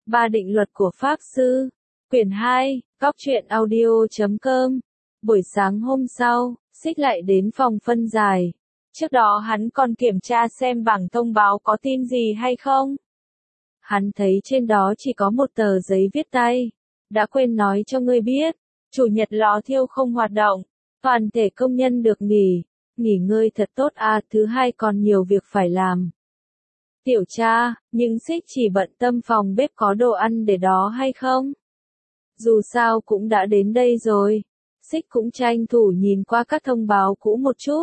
Ba định luật của Pháp Sư. Quyển 2, Góc truyện audio.com. Buổi sáng hôm sau, Xích lại đến phòng phân giải. Trước đó hắn còn kiểm tra xem bảng thông báo có tin gì hay không. Hắn thấy trên đó chỉ có một tờ giấy viết tay. Đã quên nói cho ngươi biết, chủ nhật lò thiêu không hoạt động, toàn thể công nhân được nghỉ ngơi thật tốt à, thứ hai còn nhiều việc phải làm. Tiểu cha, nhưng Xích chỉ bận tâm phòng bếp có đồ ăn để đó hay không. Dù sao cũng đã đến đây rồi. Xích cũng tranh thủ nhìn qua các thông báo cũ một chút.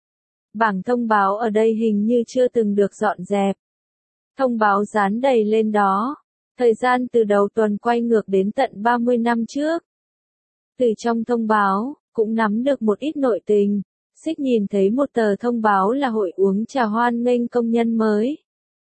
Bảng thông báo ở đây hình như chưa từng được dọn dẹp. Thông báo dán đầy lên đó. Thời gian từ đầu tuần quay ngược đến tận 30 năm trước. Từ trong thông báo, cũng nắm được một ít nội tình. Xích nhìn thấy một tờ thông báo là hội uống trà hoan nghênh công nhân mới.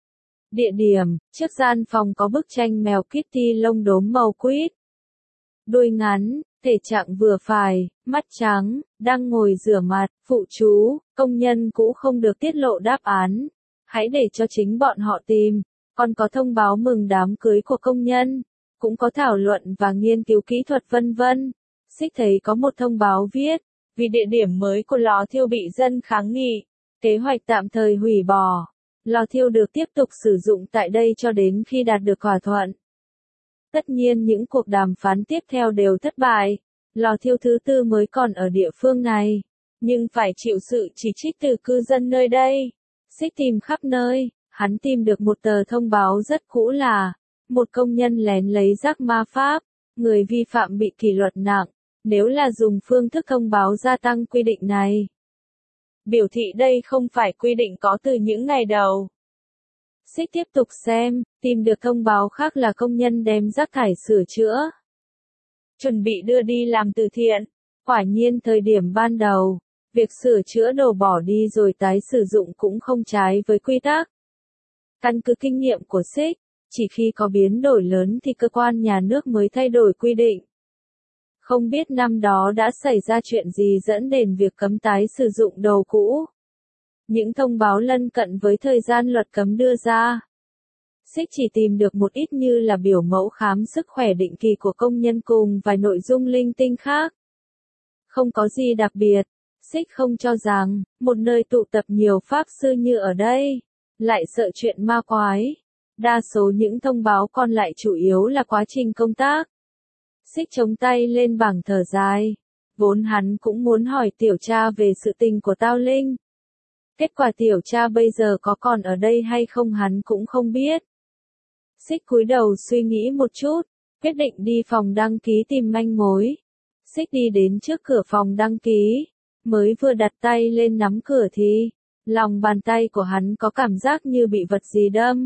Địa điểm, trước gian phòng có bức tranh mèo Kitty lông đốm màu quýt. Đuôi ngắn, thể trạng vừa phải, mắt trắng, đang ngồi rửa mặt, phụ chú, công nhân cũ không được tiết lộ đáp án. Hãy để cho chính bọn họ tìm. Còn có thông báo mừng đám cưới của công nhân, cũng có thảo luận và nghiên cứu kỹ thuật vân vân. Xích thấy có một thông báo viết, vì địa điểm mới của lò thiêu bị dân kháng nghị, kế hoạch tạm thời hủy bỏ. Lò thiêu được tiếp tục sử dụng tại đây cho đến khi đạt được thỏa thuận. Tất nhiên những cuộc đàm phán tiếp theo đều thất bại. Lò thiêu thứ tư mới còn ở địa phương này, nhưng phải chịu sự chỉ trích từ cư dân nơi đây. Xích tìm khắp nơi, hắn tìm được một tờ thông báo rất cũ là, một công nhân lén lấy rác ma pháp, người vi phạm bị kỷ luật nặng, nếu là dùng phương thức thông báo gia tăng quy định này. Biểu thị đây không phải quy định có từ những ngày đầu. Xích tiếp tục xem, tìm được thông báo khác là công nhân đem rác thải sửa chữa. Chuẩn bị đưa đi làm từ thiện. Quả nhiên thời điểm ban đầu, việc sửa chữa đồ bỏ đi rồi tái sử dụng cũng không trái với quy tắc. Căn cứ kinh nghiệm của Xích, chỉ khi có biến đổi lớn thì cơ quan nhà nước mới thay đổi quy định. Không biết năm đó đã xảy ra chuyện gì dẫn đến việc cấm tái sử dụng đồ cũ. Những thông báo lân cận với thời gian luật cấm đưa ra. Xích chỉ tìm được một ít như là biểu mẫu khám sức khỏe định kỳ của công nhân cùng vài nội dung linh tinh khác. Không có gì đặc biệt, Xích không cho rằng, một nơi tụ tập nhiều pháp sư như ở đây, lại sợ chuyện ma quái. Đa số những thông báo còn lại chủ yếu là quá trình công tác. Xích chống tay lên bảng thở dài. Vốn hắn cũng muốn hỏi tiểu cha về sự tình của Tao Linh. Kết quả tiểu cha bây giờ có còn ở đây hay không hắn cũng không biết. Xích cúi đầu suy nghĩ một chút, quyết định đi phòng đăng ký tìm manh mối. Xích đi đến trước cửa phòng đăng ký, mới vừa đặt tay lên nắm cửa thì, lòng bàn tay của hắn có cảm giác như bị vật gì đâm.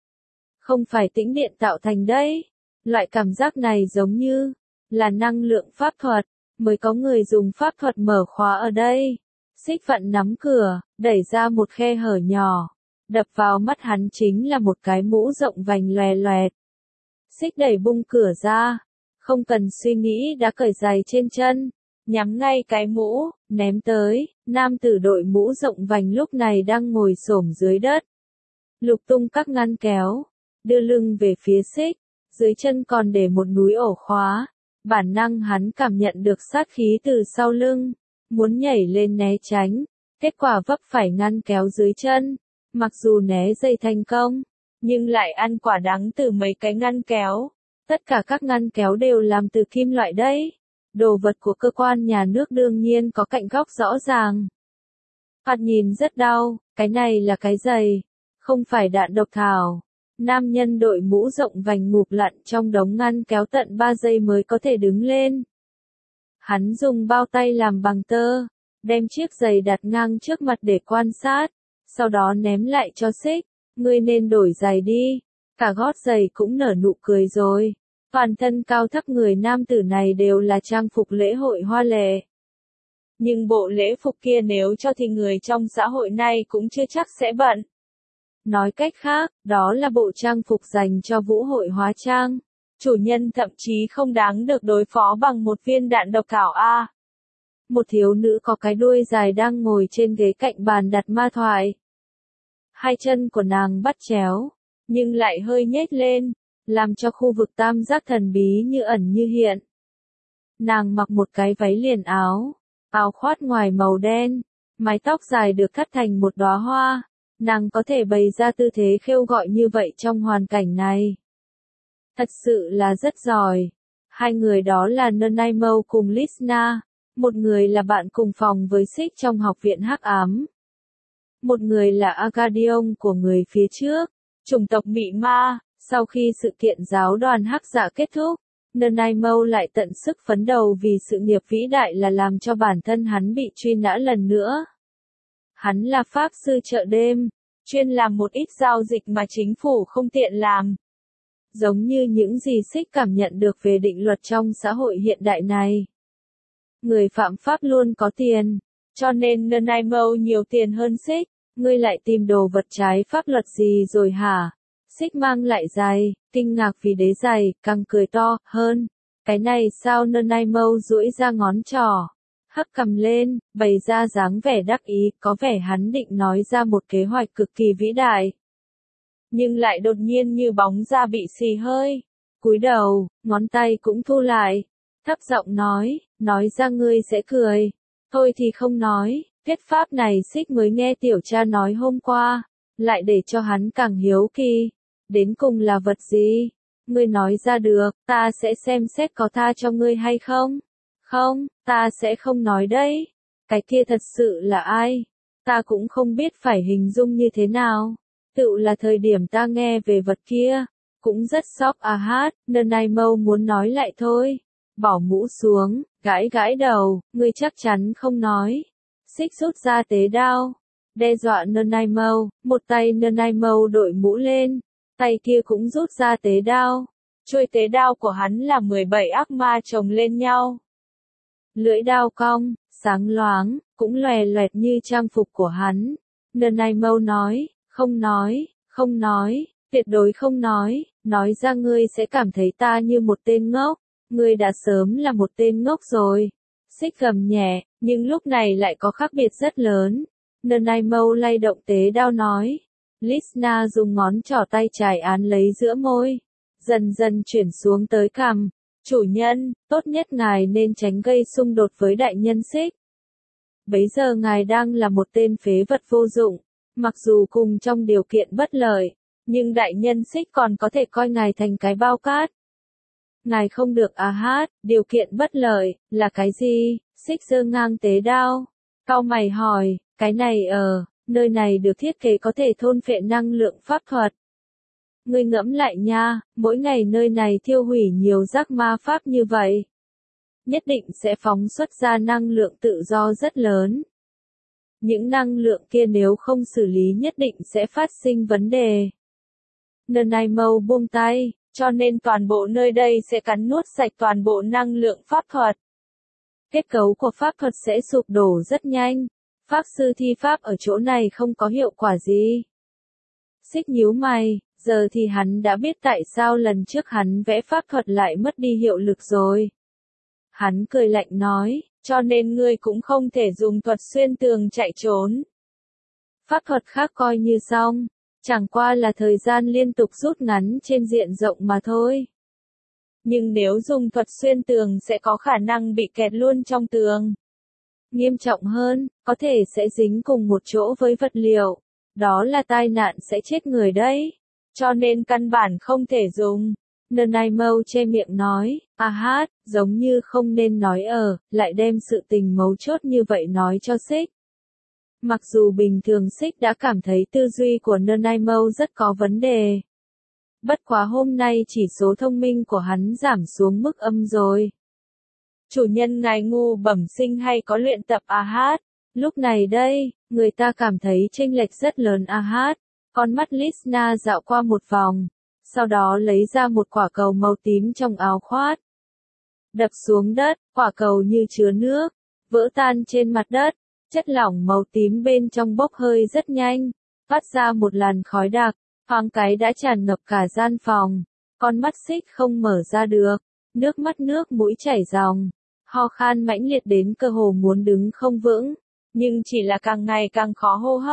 Không phải tĩnh điện tạo thành đấy. Loại cảm giác này giống như là năng lượng pháp thuật, mới có người dùng pháp thuật mở khóa ở đây. Xích vặn nắm cửa, đẩy ra một khe hở nhỏ. Đập vào mắt hắn chính là một cái mũ rộng vành loè loẹt. Xích đẩy bung cửa ra, không cần suy nghĩ đã cởi giày trên chân, nhắm ngay cái mũ, ném tới. Nam tử đội mũ rộng vành lúc này đang ngồi xổm dưới đất, lục tung các ngăn kéo, đưa lưng về phía Xích, dưới chân còn để một núi ổ khóa. Bản năng hắn cảm nhận được sát khí từ sau lưng, muốn nhảy lên né tránh, kết quả vấp phải ngăn kéo dưới chân. Mặc dù né dây thành công, nhưng lại ăn quả đắng từ mấy cái ngăn kéo. Tất cả các ngăn kéo đều làm từ kim loại đấy. Đồ vật của cơ quan nhà nước đương nhiên có cạnh góc rõ ràng. Phạt nhìn rất đau, cái này là cái giày, không phải đạn độc thảo. Nam nhân đội mũ rộng vành ngụp lặn trong đống ngăn kéo tận 3 giây mới có thể đứng lên. Hắn dùng bao tay làm bằng tơ, đem chiếc giày đặt ngang trước mặt để quan sát, sau đó ném lại cho Xích. Ngươi nên đổi giày đi. Cả gót giày cũng nở nụ cười rồi. Toàn thân cao thấp người nam tử này đều là trang phục lễ hội hoa lệ. Nhưng bộ lễ phục kia nếu cho thì người trong xã hội này cũng chưa chắc sẽ bận. Nói cách khác, đó là bộ trang phục dành cho vũ hội hóa trang. Chủ nhân thậm chí không đáng được đối phó bằng một viên đạn độc thảo A. Một thiếu nữ có cái đuôi dài đang ngồi trên ghế cạnh bàn đặt ma thoại. Hai chân của nàng bắt chéo, nhưng lại hơi nhếch lên, làm cho khu vực tam giác thần bí như ẩn như hiện. Nàng mặc một cái váy liền áo khoác ngoài màu đen, mái tóc dài được thắt thành một đóa hoa, nàng có thể bày ra tư thế khêu gợi như vậy trong hoàn cảnh này. Thật sự là rất giỏi. Hai người đó là Nanaimo cùng Lisna, một người là bạn cùng phòng với Six trong học viện hắc ám. Một người là Agadion của người phía trước, chủng tộc mị ma. Sau khi sự kiện giáo đoàn hắc dạ kết thúc, Nanaimo lại tận sức phấn đấu vì sự nghiệp vĩ đại là làm cho bản thân hắn bị truy nã lần nữa. Hắn là pháp sư chợ đêm, chuyên làm một ít giao dịch mà chính phủ không tiện làm. Giống như những gì Six cảm nhận được về định luật trong xã hội hiện đại này. Người phạm pháp luôn có tiền, cho nên Nanaimo nhiều tiền hơn Six. Ngươi lại tìm đồ vật trái pháp luật gì rồi hả? Six mang lại giày, kinh ngạc vì đế giày, càng cười to hơn. Cái này sao? Nanaimo duỗi ra ngón trỏ, hất cằm lên, bày ra dáng vẻ đắc ý, có vẻ hắn định nói ra một kế hoạch cực kỳ vĩ đại. Nhưng lại đột nhiên như bóng ra bị xì hơi. Cúi đầu, ngón tay cũng thu lại. Thấp giọng nói ra ngươi sẽ cười. Thôi thì không nói, thuyết pháp này Six mới nghe tiểu cha nói hôm qua, lại để cho hắn càng hiếu kỳ. Đến cùng là vật gì? Ngươi nói ra được, ta sẽ xem xét có tha cho ngươi hay không? Không, ta sẽ không nói đấy. Cái kia thật sự là ai? Ta cũng không biết phải hình dung như thế nào. Tựu là thời điểm ta nghe về vật kia, cũng rất sốc Nanaimo muốn nói lại thôi. Bỏ mũ xuống, gãi đầu, ngươi chắc chắn không nói. Six rút ra tế đao, đe dọa Nanaimo, một tay Nanaimo đội mũ lên, tay kia cũng rút ra tế đao. Chuôi tế đao của hắn là 17 ác ma chồng lên nhau. Lưỡi đao cong, sáng loáng, cũng lòe loẹt như trang phục của hắn. Nanaimo nói, không nói, tuyệt đối không nói ra ngươi sẽ cảm thấy ta như một tên ngốc. Ngươi đã sớm là một tên ngốc rồi. Six gầm nhẹ, nhưng lúc này lại có khác biệt rất lớn. Nanaimo lay động tế đao nói. Lisna dùng ngón trỏ tay trái án lấy giữa môi, dần dần chuyển xuống tới cằm. Chủ nhân, tốt nhất ngài nên tránh gây xung đột với đại nhân Six. Bấy giờ ngài đang là một tên phế vật vô dụng, mặc dù cùng trong điều kiện bất lợi, nhưng đại nhân Six còn có thể coi ngài thành cái bao cát. Ngài không được điều kiện bất lợi, là cái gì? Six giơ ngang tế đao. Cau mày hỏi, cái này nơi này được thiết kế có thể thôn phệ năng lượng pháp thuật. Ngươi ngẫm lại nha, mỗi ngày nơi này thiêu hủy nhiều rác ma pháp như vậy. Nhất định sẽ phóng xuất ra năng lượng tự do rất lớn. Những năng lượng kia nếu không xử lý nhất định sẽ phát sinh vấn đề. Nanaimo buông tay, cho nên toàn bộ nơi đây sẽ cắn nuốt sạch toàn bộ năng lượng pháp thuật. Kết cấu của pháp thuật sẽ sụp đổ rất nhanh. Pháp sư thi pháp ở chỗ này không có hiệu quả gì. Xích nhíu mày, giờ thì hắn đã biết tại sao lần trước hắn vẽ pháp thuật lại mất đi hiệu lực rồi. Hắn cười lạnh nói, cho nên ngươi cũng không thể dùng thuật xuyên tường chạy trốn. Pháp thuật khác coi như xong, chẳng qua là thời gian liên tục rút ngắn trên diện rộng mà thôi. Nhưng nếu dùng thuật xuyên tường sẽ có khả năng bị kẹt luôn trong tường. Nghiêm trọng hơn, có thể sẽ dính cùng một chỗ với vật liệu. Đó là tai nạn sẽ chết người đấy. Cho nên căn bản không thể dùng. Nanaimo che miệng nói, giống như không nên nói lại đem sự tình mấu chốt như vậy nói cho Six. Mặc dù bình thường Six đã cảm thấy tư duy của Nanaimo rất có vấn đề. Bất quá hôm nay chỉ số thông minh của hắn giảm xuống mức âm rồi. Chủ nhân ngài ngu bẩm sinh hay có luyện tập Lúc này đây, người ta cảm thấy chênh lệch rất lớn Con mắt Lisna dạo qua một vòng, sau đó lấy ra một quả cầu màu tím trong áo khoác. Đập xuống đất, quả cầu như chứa nước, vỡ tan trên mặt đất, chất lỏng màu tím bên trong bốc hơi rất nhanh, phát ra một làn khói đặc, thoáng cái đã tràn ngập cả gian phòng. Con mắt Six không mở ra được, nước mắt nước mũi chảy ròng, ho khan mãnh liệt đến cơ hồ muốn đứng không vững, nhưng chỉ là càng ngày càng khó hô hấp.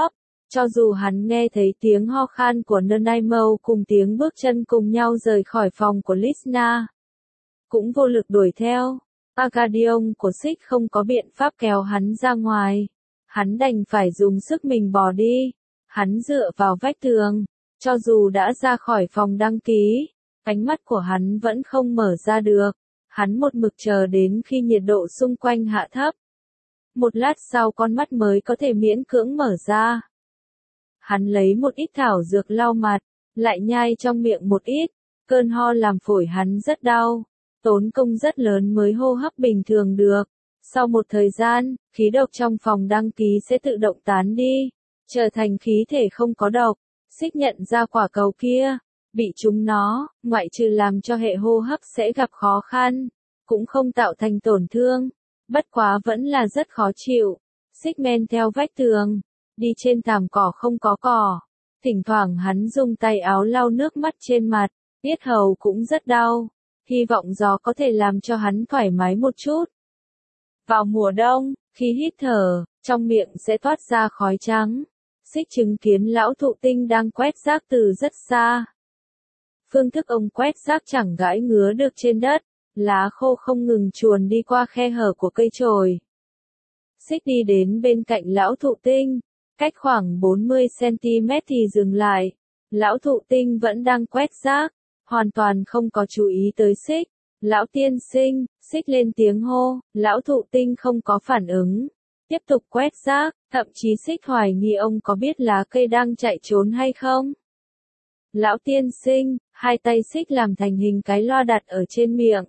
Cho dù hắn nghe thấy tiếng ho khan của Nanaimo cùng tiếng bước chân cùng nhau rời khỏi phòng của Lisna, cũng vô lực đuổi theo. Agadion của Sích không có biện pháp kéo hắn ra ngoài. Hắn đành phải dùng sức mình bò đi. Hắn dựa vào vách tường. Cho dù đã ra khỏi phòng đăng ký, ánh mắt của hắn vẫn không mở ra được. Hắn một mực chờ đến khi nhiệt độ xung quanh hạ thấp. Một lát sau con mắt mới có thể miễn cưỡng mở ra. Hắn lấy một ít thảo dược lau mặt, lại nhai trong miệng một ít. Cơn ho làm phổi hắn rất đau. Tốn công rất lớn mới hô hấp bình thường được. Sau một thời gian, khí độc trong phòng đăng ký sẽ tự động tán đi, trở thành khí thể không có độc. Sích nhận ra quả cầu kia, bị trúng nó, ngoại trừ làm cho hệ hô hấp sẽ gặp khó khăn, cũng không tạo thành tổn thương, bất quá vẫn là rất khó chịu. Sích men theo vách tường, đi trên thảm cỏ không có cỏ, thỉnh thoảng hắn dùng tay áo lau nước mắt trên mặt, yết hầu cũng rất đau, hy vọng gió có thể làm cho hắn thoải mái một chút. Vào mùa đông, khi hít thở, trong miệng sẽ toát ra khói trắng. Sích chứng kiến lão thụ tinh đang quét rác từ rất xa. Phương thức ông quét rác chẳng gãi ngứa được trên đất, lá khô không ngừng chuồn đi qua khe hở của cây chổi. Sích đi đến bên cạnh lão thụ tinh, cách khoảng 40 cm thì dừng lại. Lão thụ tinh vẫn đang quét rác, hoàn toàn không có chú ý tới Sích. Lão tiên sinh, Sích lên tiếng hô, lão thụ tinh không có phản ứng. Tiếp tục quét rác, thậm chí Sích hoài nghi ông có biết lá cây đang chạy trốn hay không. Lão tiên sinh, hai tay Sích làm thành hình cái loa đặt ở trên miệng.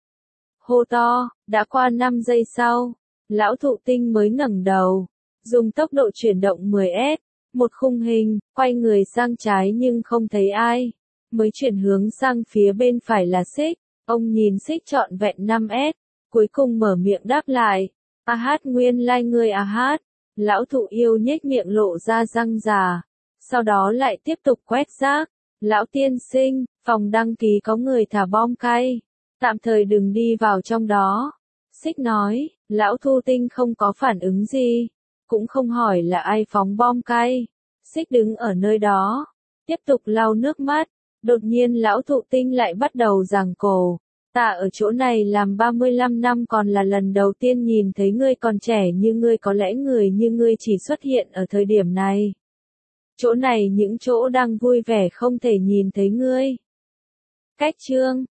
Hô to, đã qua 5 giây sau, lão thụ tinh mới ngẩng đầu, dùng tốc độ chuyển động 10s, một khung hình, quay người sang trái nhưng không thấy ai, mới chuyển hướng sang phía bên phải là Sích. Ông nhìn Sích trọn vẹn 5s, cuối cùng mở miệng đáp lại. A hát, nguyên lai ngươi A hát. Lão thụ yêu nhếch miệng lộ ra răng già. Sau đó lại tiếp tục quét rác. Lão tiên sinh, phòng đăng ký có người thả bom cay. Tạm thời đừng đi vào trong đó. Sích nói, lão thu tinh không có phản ứng gì. Cũng không hỏi là ai phóng bom cay. Sích đứng ở nơi đó. Tiếp tục lau nước mắt. Đột nhiên lão thụ tinh lại bắt đầu giằng cổ. Ta ở chỗ này làm 35 năm còn là lần đầu tiên nhìn thấy ngươi còn trẻ như ngươi, có lẽ người như ngươi chỉ xuất hiện ở thời điểm này. Chỗ này những chỗ đang vui vẻ không thể nhìn thấy ngươi. Cách chương